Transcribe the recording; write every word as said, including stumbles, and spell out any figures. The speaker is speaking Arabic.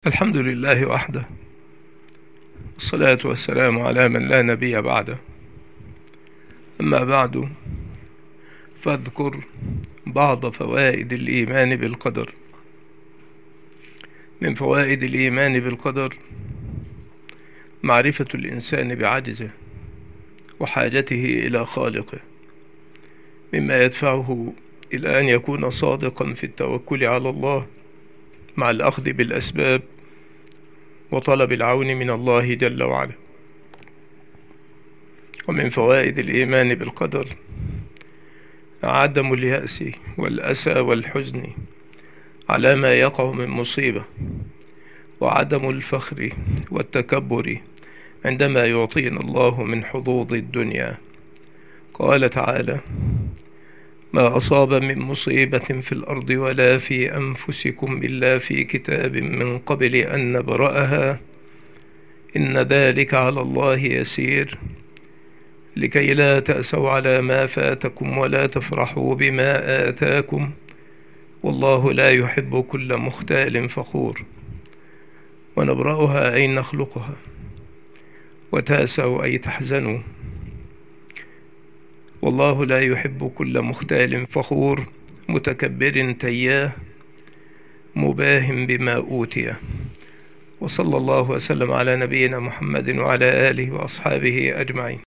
الحمد لله وحده، والصلاة والسلام على من لا نبي بعده. أما بعد، فاذكر بعض فوائد الإيمان بالقدر. من فوائد الإيمان بالقدر معرفة الإنسان بعجزه وحاجته إلى خالقه، مما يدفعه إلى أن يكون صادقا في التوكل على الله مع الأخذ بالأسباب وطلب العون من الله جل وعلا. ومن فوائد الإيمان بالقدر عدم اليأس والأسى والحزن على ما يقع من مصيبة، وعدم الفخر والتكبر عندما يعطينا الله من حظوظ الدنيا. قال تعالى: ما أصاب من مصيبة في الأرض ولا في أنفسكم إلا في كتاب من قبل أن نبرأها إن ذلك على الله يسير، لكي لا تأسوا على ما فاتكم ولا تفرحوا بما آتاكم والله لا يحب كل مختال فخور. ونبرأها أي نخلقها، وتأسوا أي تحزنوا، والله لا يحب كل مختال فخور متكبر تياه مباه بما أوتي. وصلى الله وسلم على نبينا محمد وعلى آله وأصحابه أجمعين.